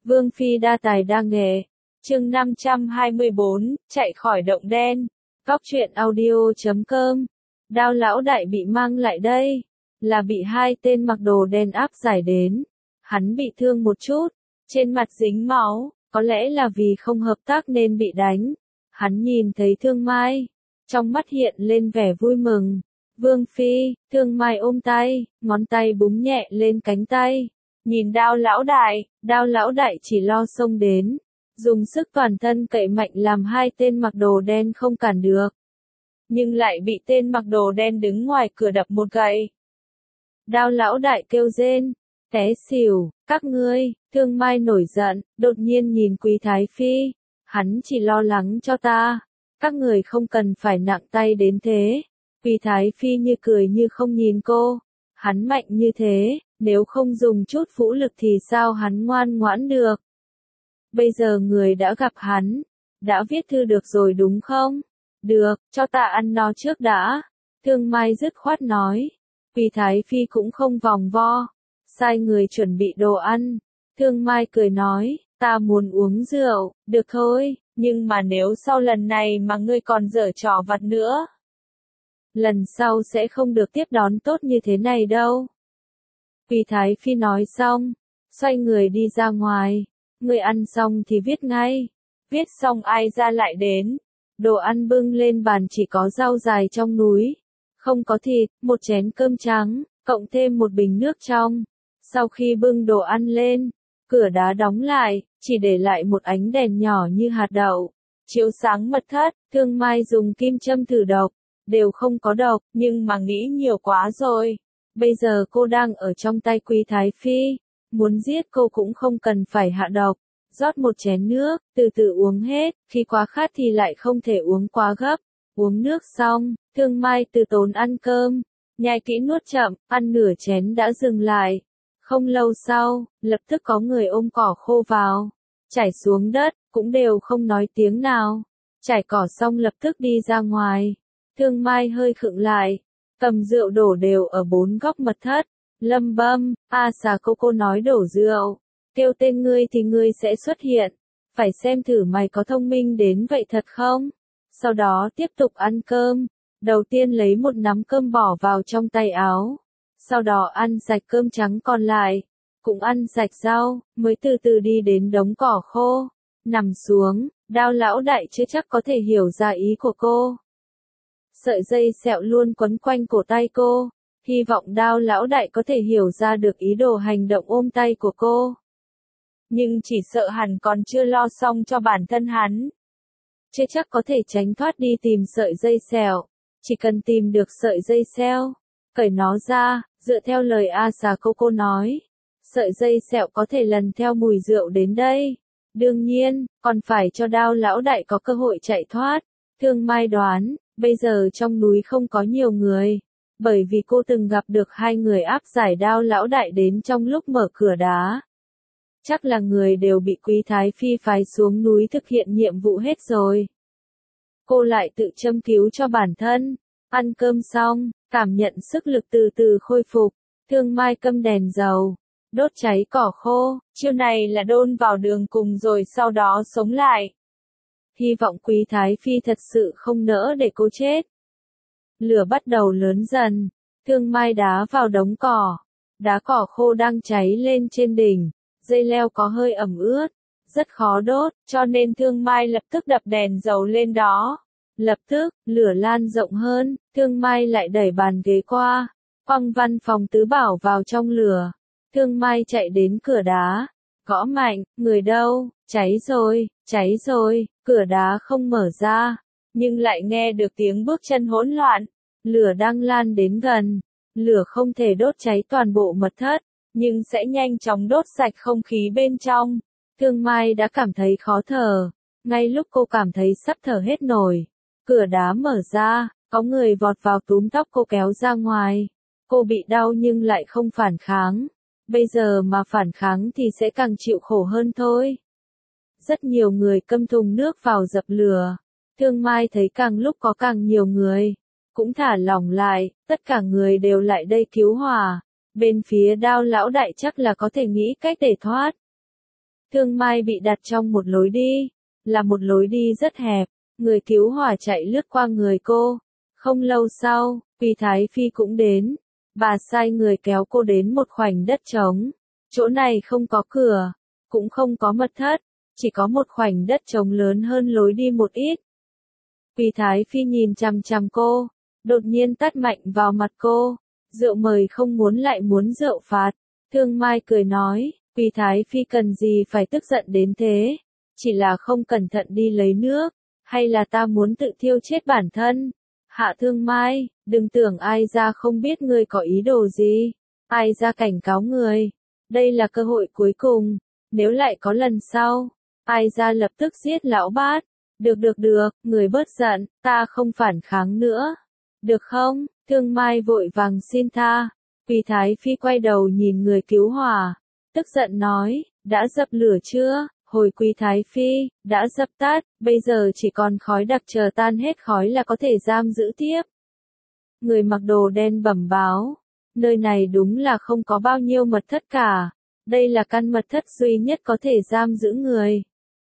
Vương Phi đa tài đa nghệ. Chương 524, chạy khỏi động đen. Góc truyện audio.com. Đao lão đại bị mang lại đây, là bị hai tên mặc đồ đen áp giải đến. Hắn bị thương một chút, trên mặt dính máu, có lẽ là vì không hợp tác nên bị đánh. Hắn nhìn thấy Thương Mai, trong mắt hiện lên vẻ vui mừng. Vương Phi, Thương Mai ôm tay, ngón tay búng nhẹ lên cánh tay. Nhìn đao lão đại chỉ lo xông đến, dùng sức toàn thân cậy mạnh làm hai tên mặc đồ đen không cản được. Nhưng lại bị tên mặc đồ đen đứng ngoài cửa đập một gậy. Đao lão đại kêu rên, té xỉu, các ngươi. Thương Mai nổi giận, đột nhiên nhìn Quý Thái Phi, hắn chỉ lo lắng cho ta, các người không cần phải nặng tay đến thế. Quý Thái Phi như cười như không nhìn cô, hắn mạnh như thế, nếu không dùng chút vũ lực thì sao hắn ngoan ngoãn được. Bây giờ người đã gặp hắn, đã viết thư được rồi đúng không? Được, cho ta ăn no trước đã. Thương Mai dứt khoát nói. Quý Thái Phi cũng không vòng vo, sai người chuẩn bị đồ ăn. Thương Mai cười nói, ta muốn uống rượu, được thôi, nhưng mà nếu sau lần này mà ngươi còn giở trò vặt nữa, lần sau sẽ không được tiếp đón tốt như thế này đâu. Quý Thái Phi nói xong, xoay người đi ra ngoài. Ngươi ăn xong thì viết ngay. Viết xong ai ra lại đến. Đồ ăn bưng lên bàn chỉ có rau dài trong núi. Không có thịt, một chén cơm trắng, cộng thêm một bình nước trong. Sau khi bưng đồ ăn lên, cửa đá đóng lại, chỉ để lại một ánh đèn nhỏ như hạt đậu. Chiếu sáng mật thất, Thương Mai dùng kim châm thử độc. Đều không có độc, nhưng mà nghĩ nhiều quá rồi. Bây giờ cô đang ở trong tay Quý Thái Phi. Muốn giết cô cũng không cần phải hạ độc. Rót một chén nước, từ từ uống hết, khi quá khát thì lại không thể uống quá gấp. Uống nước xong, Thương Mai từ tốn ăn cơm, nhai kỹ nuốt chậm, ăn nửa chén đã dừng lại. Không lâu sau, lập tức có người ôm cỏ khô vào, trải xuống đất, cũng đều không nói tiếng nào. Trải cỏ xong lập tức đi ra ngoài. Thương Mai hơi khựng lại, cầm rượu đổ đều ở bốn góc mật thất. Lâm bâm, xà cô nói đổ rượu. Kêu tên ngươi thì ngươi sẽ xuất hiện. Phải xem thử mày có thông minh đến vậy thật không? Sau đó tiếp tục ăn cơm. Đầu tiên lấy một nắm cơm bỏ vào trong tay áo. Sau đó ăn sạch cơm trắng còn lại. Cũng ăn sạch rau, mới từ từ đi đến đống cỏ khô. Nằm xuống, Đao lão đại chưa chắc có thể hiểu ra ý của cô. Sợi dây sẹo luôn quấn quanh cổ tay cô. Hy vọng Đao lão đại có thể hiểu ra được ý đồ hành động ôm tay của cô. Nhưng chỉ sợ hẳn còn chưa lo xong cho bản thân hắn. Chưa chắc có thể tránh thoát đi tìm sợi dây sẹo. Chỉ cần tìm được sợi dây sẹo, cởi nó ra, dựa theo lời xà cô nói. Sợi dây sẹo có thể lần theo mùi rượu đến đây. Đương nhiên, còn phải cho Đao lão đại có cơ hội chạy thoát. Thương Mai đoán, bây giờ trong núi không có nhiều người. Bởi vì cô từng gặp được hai người áp giải Đao lão đại đến trong lúc mở cửa đá. Chắc là người đều bị Quý Thái Phi phái xuống núi thực hiện nhiệm vụ hết rồi. Cô lại tự châm cứu cho bản thân. Ăn cơm xong, cảm nhận sức lực từ từ khôi phục. Thương Mai câm đèn dầu, đốt cháy cỏ khô. Chiêu này là đôn vào đường cùng rồi sau đó sống lại. Hy vọng Quý Thái Phi thật sự không nỡ để cô chết. Lửa bắt đầu lớn dần. Thương Mai đá vào đống cỏ. Đá cỏ khô đang cháy lên trên đỉnh. Dây leo có hơi ẩm ướt, rất khó đốt, cho nên Thương Mai lập tức đập đèn dầu lên đó. Lập tức, lửa lan rộng hơn, Thương Mai lại đẩy bàn ghế qua, quăng văn phòng tứ bảo vào trong lửa. Thương Mai chạy đến cửa đá, gõ mạnh, người đâu, cháy rồi, cửa đá không mở ra, nhưng lại nghe được tiếng bước chân hỗn loạn, lửa đang lan đến gần, lửa không thể đốt cháy toàn bộ mật thất. Nhưng sẽ nhanh chóng đốt sạch không khí bên trong. Thương Mai đã cảm thấy khó thở. Ngay lúc cô cảm thấy sắp thở hết nổi, cửa đá mở ra, có người vọt vào túm tóc cô kéo ra ngoài. Cô bị đau nhưng lại không phản kháng. Bây giờ mà phản kháng thì sẽ càng chịu khổ hơn thôi. Rất nhiều người câm thùng nước vào dập lửa. Thương Mai thấy càng lúc có càng nhiều người. Cũng thả lỏng lại, tất cả người đều lại đây cứu hỏa. Bên phía Đao lão đại chắc là có thể nghĩ cách để thoát. Thương Mai bị đặt trong một lối đi, là một lối đi rất hẹp, người cứu hỏa chạy lướt qua người cô. Không lâu sau, Quý Thái Phi cũng đến, bà sai người kéo cô đến một khoảnh đất trống. Chỗ này không có cửa, cũng không có mật thất, chỉ có một khoảnh đất trống lớn hơn lối đi một ít. Quý Thái Phi nhìn chằm chằm cô, đột nhiên tát mạnh vào mặt cô. Rượu mời không muốn lại muốn rượu phạt. Thương Mai cười nói, Quý Thái Phi cần gì phải tức giận đến thế? Chỉ là không cẩn thận đi lấy nước, hay là ta muốn tự thiêu chết bản thân? Hạ Thương Mai, đừng tưởng ai ra không biết ngươi có ý đồ gì. Ai ra cảnh cáo người. Đây là cơ hội cuối cùng, nếu lại có lần sau, ai ra lập tức giết lão bát. Được, người bớt giận, ta không phản kháng nữa. Được không? Thương Mai vội vàng xin tha. Quý Thái Phi quay đầu nhìn người cứu hỏa, tức giận nói, đã dập lửa chưa? Hồi Quý Thái Phi, đã dập tắt, bây giờ chỉ còn khói đặc, chờ tan hết khói là có thể giam giữ tiếp. Người mặc đồ đen bẩm báo, nơi này đúng là không có bao nhiêu mật thất cả, đây là căn mật thất duy nhất có thể giam giữ người.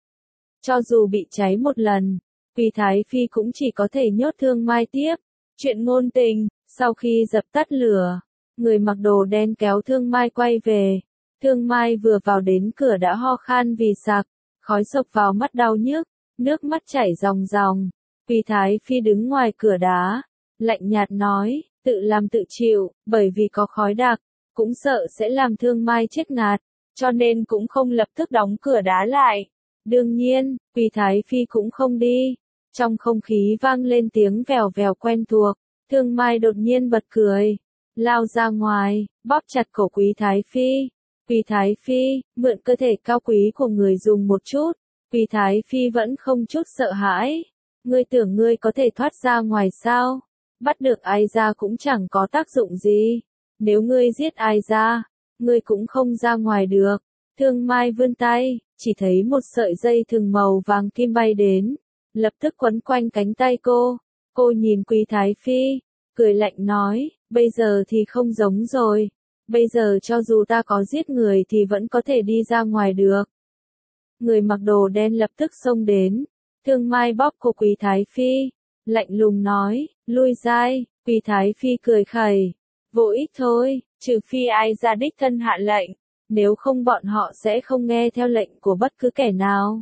Cho dù bị cháy một lần, Quý Thái Phi cũng chỉ có thể nhốt Thương Mai tiếp. Chuyện ngôn tình, sau khi dập tắt lửa, người mặc đồ đen kéo Thương Mai quay về. Thương Mai vừa vào đến cửa đã ho khan vì sặc, khói sộc vào mắt đau nhức, nước mắt chảy ròng ròng. Quý Thái Phi đứng ngoài cửa đá, lạnh nhạt nói, tự làm tự chịu, bởi vì có khói đặc, cũng sợ sẽ làm Thương Mai chết ngạt, cho nên cũng không lập tức đóng cửa đá lại. Đương nhiên, Quý Thái Phi cũng không đi. Trong không khí vang lên tiếng vèo vèo quen thuộc, Thương Mai đột nhiên bật cười, lao ra ngoài, bóp chặt cổ Quý Thái Phi. Quý Thái Phi, mượn cơ thể cao quý của người dùng một chút. Quý Thái Phi vẫn không chút sợ hãi. Ngươi tưởng ngươi có thể thoát ra ngoài sao? Bắt được ai ra cũng chẳng có tác dụng gì. Nếu ngươi giết ai ra, ngươi cũng không ra ngoài được. Thương Mai vươn tay, chỉ thấy một sợi dây thừng màu vàng kim bay đến, lập tức quấn quanh cánh tay cô. Cô nhìn Quý Thái Phi, cười lạnh nói, bây giờ thì không giống rồi. Bây giờ cho dù ta có giết người thì vẫn có thể đi ra ngoài được. Người mặc đồ đen lập tức xông đến. Thương Mai bóp cổ Quý Thái Phi, lạnh lùng nói, lui dai. Quý Thái Phi cười khẩy, vô ích thôi, trừ phi ai ra đích thân hạ lệnh, nếu không bọn họ sẽ không nghe theo lệnh của bất cứ kẻ nào.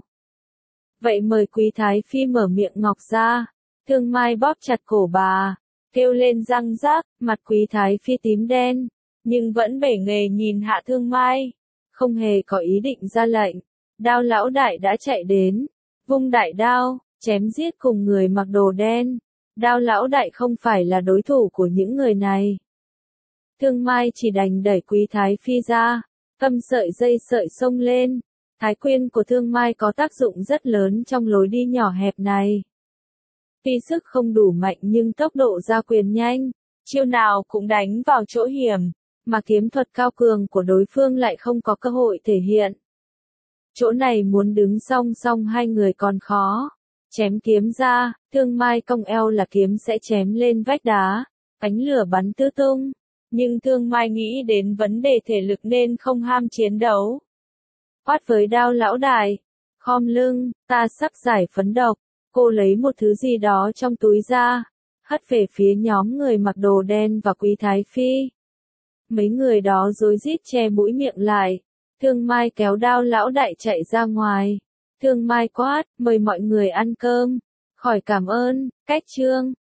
Vậy mời Quý Thái Phi mở miệng ngọc ra. Thương Mai bóp chặt cổ bà, kêu lên răng rác, mặt Quý Thái Phi tím đen, nhưng vẫn bể nghề nhìn Hạ Thương Mai, không hề có ý định ra lệnh. Đao lão đại đã chạy đến, vung đại đao, chém giết cùng người mặc đồ đen. Đao lão đại không phải là đối thủ của những người này. Thương Mai chỉ đành đẩy Quý Thái Phi ra, cầm sợi dây xông lên. Thái quyên của Thương Mai có tác dụng rất lớn trong lối đi nhỏ hẹp này. Tuy sức không đủ mạnh nhưng tốc độ ra quyền nhanh, chiêu nào cũng đánh vào chỗ hiểm, mà kiếm thuật cao cường của đối phương lại không có cơ hội thể hiện. Chỗ này muốn đứng song song hai người còn khó. Chém kiếm ra, Thương Mai cong eo là kiếm sẽ chém lên vách đá, ánh lửa bắn tứ tung. Nhưng Thương Mai nghĩ đến vấn đề thể lực nên không ham chiến đấu. Quát với đao lão đại, khom lưng, ta sắp giải phấn độc. Cô lấy một thứ gì đó trong túi ra, hất về phía nhóm người mặc đồ đen và Quý Thái Phi. Mấy người đó rối rít che mũi miệng lại. Thương Mai kéo đao lão đại chạy ra ngoài. Thương Mai quát, mời mọi người ăn cơm. Khỏi cảm ơn, cách trương.